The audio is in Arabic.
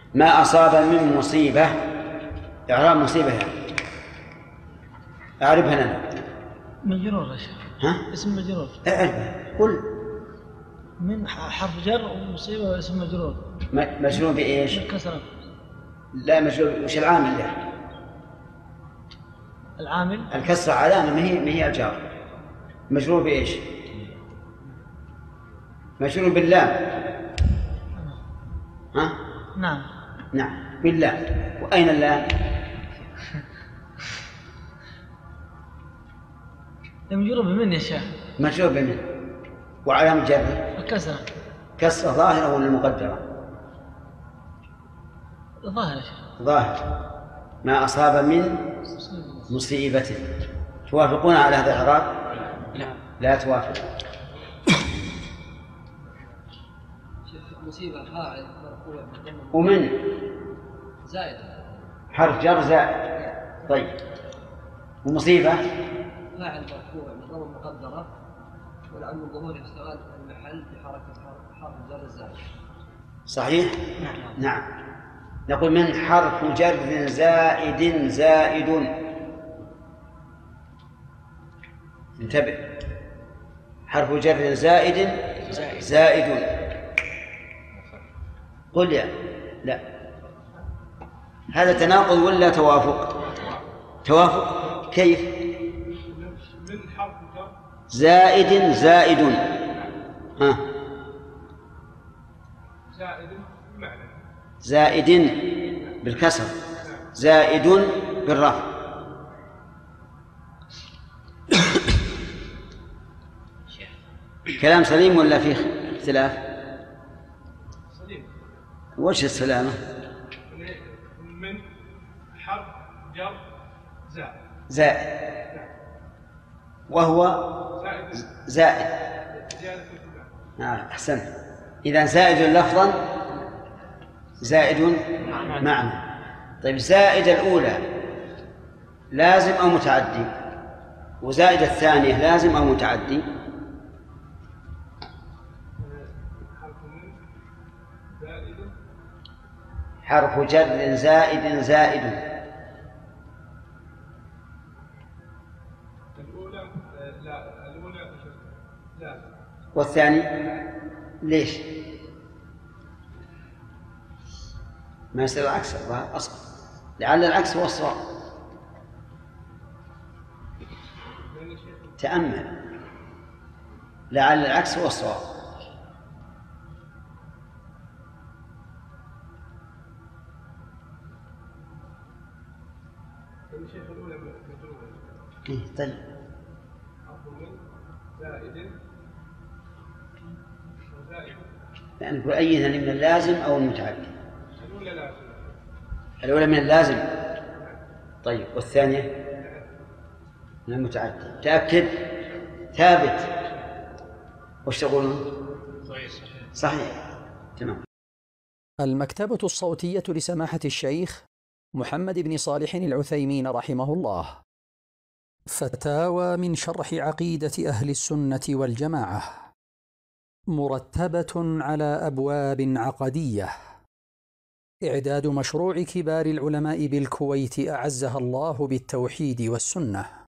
ما أصاب من مصيبة. إعراب مصيبة يعني أعرفها لنا. مجرور يا شيخ. ها؟ اسم مجرور. أعرفها. قل. من حرف جر ومصيبة واسم مجرور. مجرور بإيش؟ بالكسرة. لا مجرور. وش العامل له؟ العامل الكسرة علامة ما هي الجار. مجرور بإيش؟ مجرور باللام. ها؟ نعم باللام. وأين اللام؟ مجرور بمن يا شيخ؟ مجرور بمن. وعلامة جره الكسرة. كسرة ظاهرة ولا مقدرة؟ ظاهر يا شيخ. ظاهر. ما أصاب من مصيبة. توافقون على هذا الإعراب؟ لا توافق. مصيبة فاعل مرفوع ومن زائد حرف جر زائد. طيب ومصيبة فاعل مرفوع من ضمن مقدرة والعلم الظهور يشتغل المحل بحركة حرف جر الزائد. صحيح؟ نعم. نقول من حرف جر زائد. انتبه. حرف جر زائد. قل يا لا. هذا تناقض ولا توافق؟ توافق. كيف؟ من حرف جر زائد. ها. زائد بالكسر. زائد بالرفع. كلام سليم ولا فيه اختلاف؟ سليم. وش السلامة؟ من حرف جر زائد وهو زائد. أحسنت. إذا زائد لفظا زائد معنى. طيب زائد الأولى لازم أو متعدي؟ وزائد الثانية لازم أو متعدي؟ حرف جر زائد. الأولى لا. والثاني ليش؟ ما يصير العكس أصلا. لعل العكس هو الصواب. تأمل. لعل العكس هو الصواب. طيب يعني نقول أيها من اللازم أو المتعدي؟ الأولى من اللازم. طيب والثانية من المتعدي. تأكد. ثابت. وش تقولون؟ صحيح. تمام. المكتبة الصوتية لسماحة الشيخ محمد بن صالح العثيمين رحمه الله. فتاوى من شرح عقيدة أهل السنة والجماعة، مرتبة على أبواب عقدية. إعداد مشروع كبار العلماء بالكويت أعزها الله بالتوحيد والسنة.